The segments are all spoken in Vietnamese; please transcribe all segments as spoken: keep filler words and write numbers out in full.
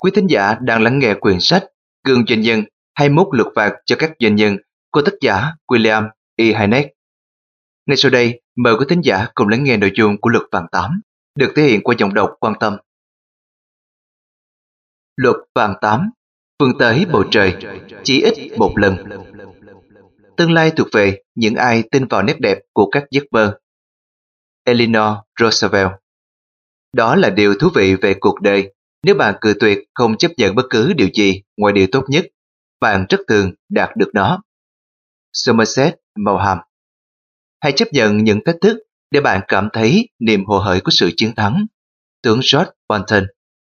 Quý thính giả đang lắng nghe quyển sách Gương Doanh nhân hai mươi mốt luật phạt cho các doanh nhân của tác giả William E. Hynek. Ngay sau đây, mời quý thính giả cùng lắng nghe nội dung của luật phạt tám, được thể hiện qua giọng đọc Quan Tâm. Luật phạt tám, phương tới bầu trời, chỉ ít một lần. Tương lai thuộc về những ai tin vào nét đẹp của các giấc mơ. Eleanor Roosevelt. Đó là điều thú vị về cuộc đời. Nếu bạn cự tuyệt không chấp nhận bất cứ điều gì ngoài điều tốt nhất, bạn rất thường đạt được nó. Somerset Maugham. Hãy chấp nhận những thách thức để bạn cảm thấy niềm hồ hởi của sự chiến thắng. Tướng George Washington.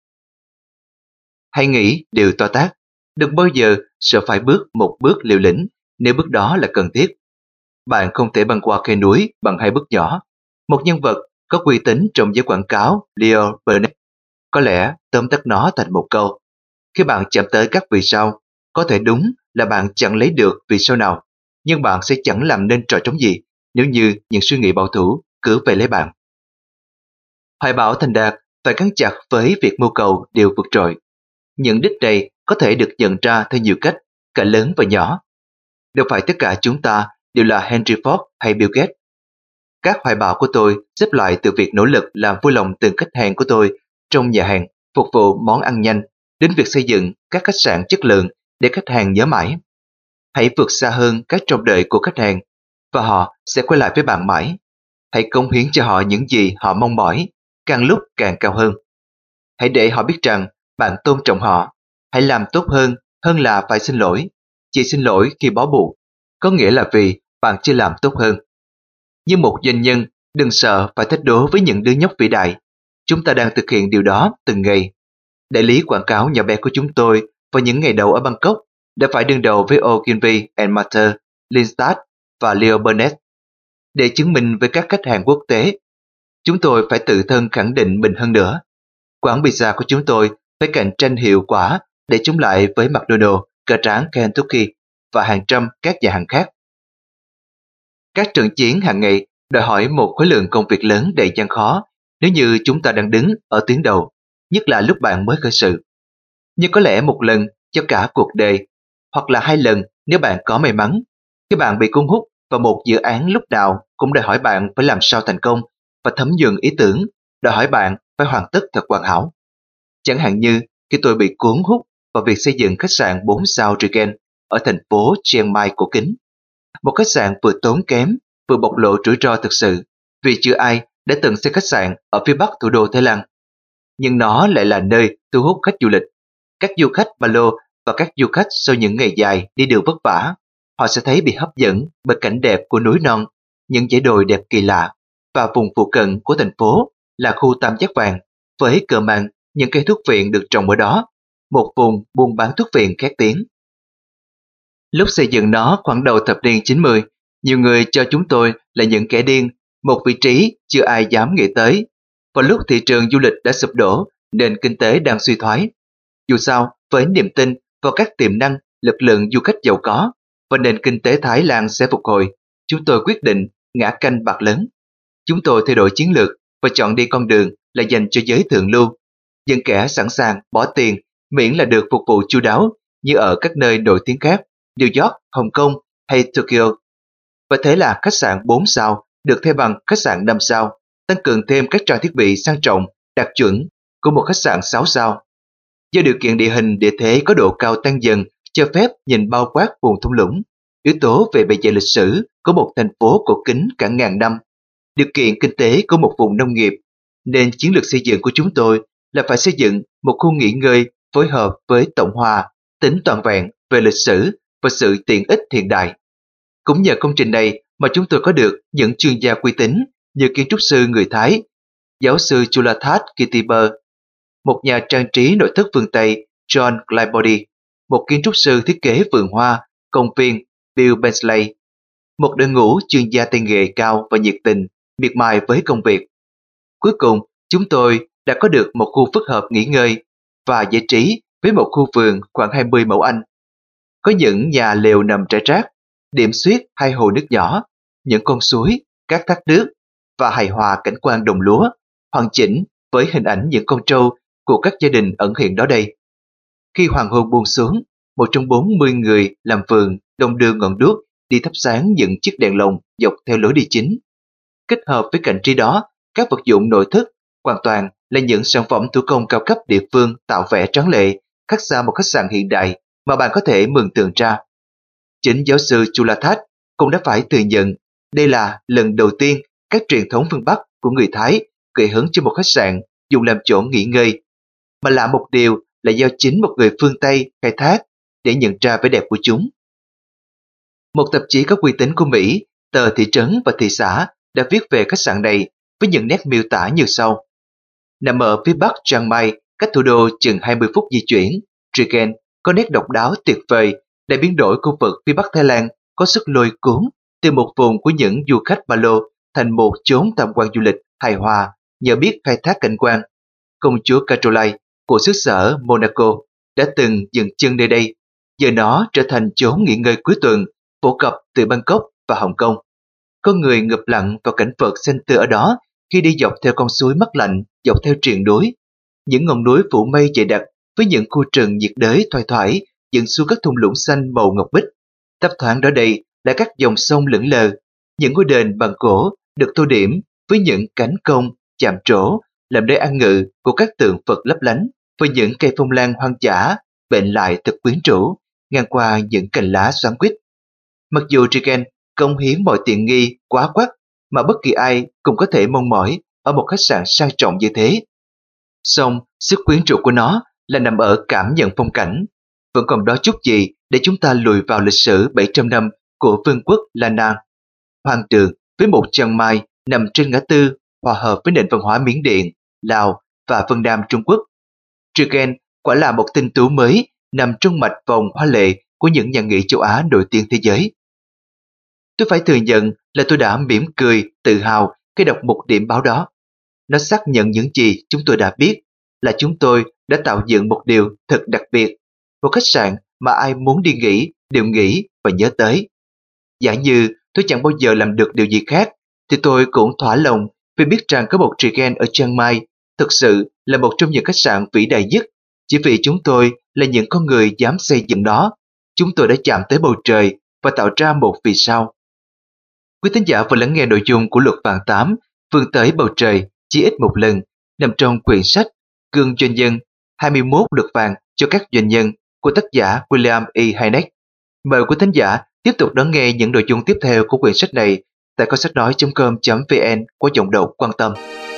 Hãy nghĩ điều to tát, đừng bao giờ sợ phải bước một bước liều lĩnh nếu bước đó là cần thiết. Bạn không thể băng qua khe núi bằng hai bước nhỏ. Một nhân vật có uy tín trong giới quảng cáo, Leo Burnett, có lẽ tóm tắt nó thành một câu: khi bạn chạm tới các vì sao, có thể đúng là bạn chẳng lấy được vì sao nào, nhưng bạn sẽ chẳng làm nên trò trống gì nếu như những suy nghĩ bảo thủ cứ về lấy bạn. Hoài bão thành đạt phải gắn chặt với việc mưu cầu điều vượt trội. Những đích này có thể được nhận ra theo nhiều cách, cả lớn và nhỏ. Đâu phải tất cả chúng ta đều là Henry Ford hay Bill Gates. Các hoài bão của tôi xếp loại từ việc nỗ lực làm vui lòng từng khách hàng của tôi trong nhà hàng, phục vụ món ăn nhanh, đến việc xây dựng các khách sạn chất lượng để khách hàng nhớ mãi. Hãy vượt xa hơn các trông đợi của khách hàng, và họ sẽ quay lại với bạn mãi. Hãy cống hiến cho họ những gì họ mong mỏi, càng lúc càng cao hơn. Hãy để họ biết rằng bạn tôn trọng họ. Hãy làm tốt hơn hơn là phải xin lỗi. Chỉ xin lỗi khi bó buộc, có nghĩa là vì bạn chưa làm tốt hơn. Như một doanh nhân, đừng sợ phải thách đố với những đứa nhóc vĩ đại. Chúng ta đang thực hiện điều đó từng ngày. Đại lý quảng cáo nhỏ bé của chúng tôi vào những ngày đầu ở Bangkok đã phải đương đầu với Ogilvy and Mather, Lindstad và Leo Burnett. Để chứng minh với các khách hàng quốc tế, chúng tôi phải tự thân khẳng định mình hơn nữa. Quán pizza của chúng tôi phải cạnh tranh hiệu quả để chống lại với McDonald's, cờ tráng Kentucky và hàng trăm các nhà hàng khác. Các trận chiến hàng ngày đòi hỏi một khối lượng công việc lớn đầy gian khó nếu như chúng ta đang đứng ở tuyến đầu, nhất là lúc bạn mới khởi sự. Nhưng có lẽ một lần cho cả cuộc đời, hoặc là hai lần nếu bạn có may mắn, khi bạn bị cuốn hút vào một dự án lúc nào cũng đòi hỏi bạn phải làm sao thành công và thấm nhuần ý tưởng, đòi hỏi bạn phải hoàn tất thật hoàn hảo. Chẳng hạn như khi tôi bị cuốn hút vào việc xây dựng khách sạn bốn sao Regent ở thành phố Chiang Mai cổ kính. Một khách sạn vừa tốn kém, vừa bộc lộ rủi ro thực sự, vì chưa ai đã từng xây khách sạn ở phía bắc thủ đô Thái Lan. Nhưng nó lại là nơi thu hút khách du lịch. Các du khách ba lô và các du khách sau những ngày dài đi đường vất vả, họ sẽ thấy bị hấp dẫn bởi cảnh đẹp của núi non, những dãy đồi đẹp kỳ lạ, và vùng phụ cận của thành phố là khu tam giác vàng với cờ mang những cây thuốc viện được trồng ở đó, một vùng buôn bán thuốc viện khét tiếng. Lúc xây dựng nó khoảng đầu thập niên chín mươi, nhiều người cho chúng tôi là những kẻ điên, một vị trí chưa ai dám nghĩ tới. Vào lúc thị trường du lịch đã sụp đổ, nền kinh tế đang suy thoái. Dù sao, với niềm tin vào các tiềm năng, lực lượng du khách giàu có và nền kinh tế Thái Lan sẽ phục hồi, chúng tôi quyết định ngã canh bạc lớn. Chúng tôi thay đổi chiến lược và chọn đi con đường là dành cho giới thượng lưu, những kẻ sẵn sàng bỏ tiền miễn là được phục vụ chu đáo như ở các nơi nổi tiếng khác, New York, Hồng Kông hay Tokyo. Và thế là khách sạn bốn sao được thay bằng khách sạn năm sao, tăng cường thêm các trang thiết bị sang trọng, đạt chuẩn của một khách sạn sáu sao. Do điều kiện địa hình địa thế có độ cao tăng dần cho phép nhìn bao quát vùng thung lũng, yếu tố về bề dày lịch sử của một thành phố cổ kính cả ngàn năm, điều kiện kinh tế của một vùng nông nghiệp, nên chiến lược xây dựng của chúng tôi là phải xây dựng một khu nghỉ ngơi phối hợp với tổng hòa, tính toàn vẹn về lịch sử và sự tiện ích hiện đại. Cũng nhờ công trình này mà chúng tôi có được những chuyên gia uy tín như kiến trúc sư người Thái, giáo sư Chulathad Kittiber, một nhà trang trí nội thất phương Tây John Clibody, một kiến trúc sư thiết kế vườn hoa, công viên Bill Bensley, một đội ngũ chuyên gia tay nghề cao và nhiệt tình, miệt mài với công việc. Cuối cùng, chúng tôi đã có được một khu phức hợp nghỉ ngơi và giải trí với một khu vườn khoảng hai mươi mẫu Anh. Có những nhà lều nằm rải rác, điểm xuyết hai hồ nước nhỏ, những con suối, các thác nước và hài hòa cảnh quan đồng lúa, hoàn chỉnh với hình ảnh những con trâu của các gia đình ẩn hiện đó đây. Khi hoàng hôn buông xuống, một trong bốn mươi người làm vườn đồng đưa ngọn đuốc đi thắp sáng những chiếc đèn lồng dọc theo lối đi chính. Kết hợp với cảnh trí đó, các vật dụng nội thất hoàn toàn là những sản phẩm thủ công cao cấp địa phương tạo vẻ tráng lệ, khác xa một khách sạn hiện đại mà bạn có thể mường tượng ra. Chính giáo sư Chulathát cũng đã phải thừa nhận đây là lần đầu tiên các truyền thống phương Bắc của người Thái gợi hứng cho một khách sạn dùng làm chỗ nghỉ ngơi. Mà lạ một điều là do chính một người phương Tây khai thác để nhận ra vẻ đẹp của chúng. Một tạp chí có uy tín của Mỹ, tờ Thị trấn và Thị xã đã viết về khách sạn này với những nét miêu tả như sau. Nằm ở phía bắc Chiang Mai, cách thủ đô chừng hai mươi phút di chuyển, Chicken có nét độc đáo tuyệt vời để biến đổi khu vực phía bắc Thái Lan có sức lôi cuốn từ một vùng của những du khách ba lô thành một chốn tham quan du lịch hài hòa nhờ biết khai thác cảnh quan. Công chúa Caroline của xứ sở Monaco đã từng dừng chân nơi đây, giờ nó trở thành chốn nghỉ ngơi cuối tuần phổ cập từ Bangkok và Hồng Kông. Con người ngập lặng vào cảnh vật xanh tươi ở đó khi đi dọc theo con suối mát lạnh, dọc theo triền núi. Những ngọn núi phủ mây dày đặc với những khu rừng nhiệt đới thoai thoải dựng xuống các thung lũng xanh màu ngọc bích. Thấp thoáng đó đây là các dòng sông lững lờ, những ngôi đền bằng gỗ được tô điểm với những cánh công, chạm trổ làm nơi an ngự của các tượng Phật lấp lánh, với những cây phong lan hoang dã bệnh lại thật quyến rũ ngang qua những cành lá xoắn quýt. Mặc dù Chicken cống hiến mọi tiện nghi quá quắt mà bất kỳ ai cũng có thể mong mỏi ở một khách sạn sang trọng như thế, song sức quyến rũ của nó là nằm ở cảm nhận phong cảnh. Vẫn còn đó chút gì để chúng ta lùi vào lịch sử bảy trăm năm của vương quốc Lanna, hoang đường với một Chiang Mai nằm trên ngã tư hòa hợp với nền văn hóa Miến Điện, Lào và Vân Nam Trung Quốc. Chicken quả là một tinh tú mới nằm trong mạch vòng hoa lệ của những nhà nghỉ châu Á nổi tiếng thế giới. Tôi phải thừa nhận là tôi đã mỉm cười, tự hào khi đọc một điểm báo đó. Nó xác nhận những gì chúng tôi đã biết, là chúng tôi đã tạo dựng một điều thật đặc biệt, một khách sạn mà ai muốn đi nghỉ đều nghĩ và nhớ tới. Giả như tôi chẳng bao giờ làm được điều gì khác, thì tôi cũng thỏa lòng vì biết rằng có một Chicken ở Chiang Mai thực sự là một trong những khách sạn vĩ đại nhất. Chỉ vì chúng tôi là những con người dám xây dựng nó, chúng tôi đã chạm tới bầu trời và tạo ra một vì sao. Quý thính giả vừa lắng nghe nội dung của Luật Vạn Tám vươn tới bầu trời chỉ ít một lần, nằm trong quyển sách Gương Doanh nhân hai mươi mốt luật vàng cho các doanh nhân của tác giả William E. Hynek. Mời quý thính giả tiếp tục đón nghe những nội dung tiếp theo của quyển sách này tại kho sách nói chấm com chấm vn qua giọng đọc quan tâm.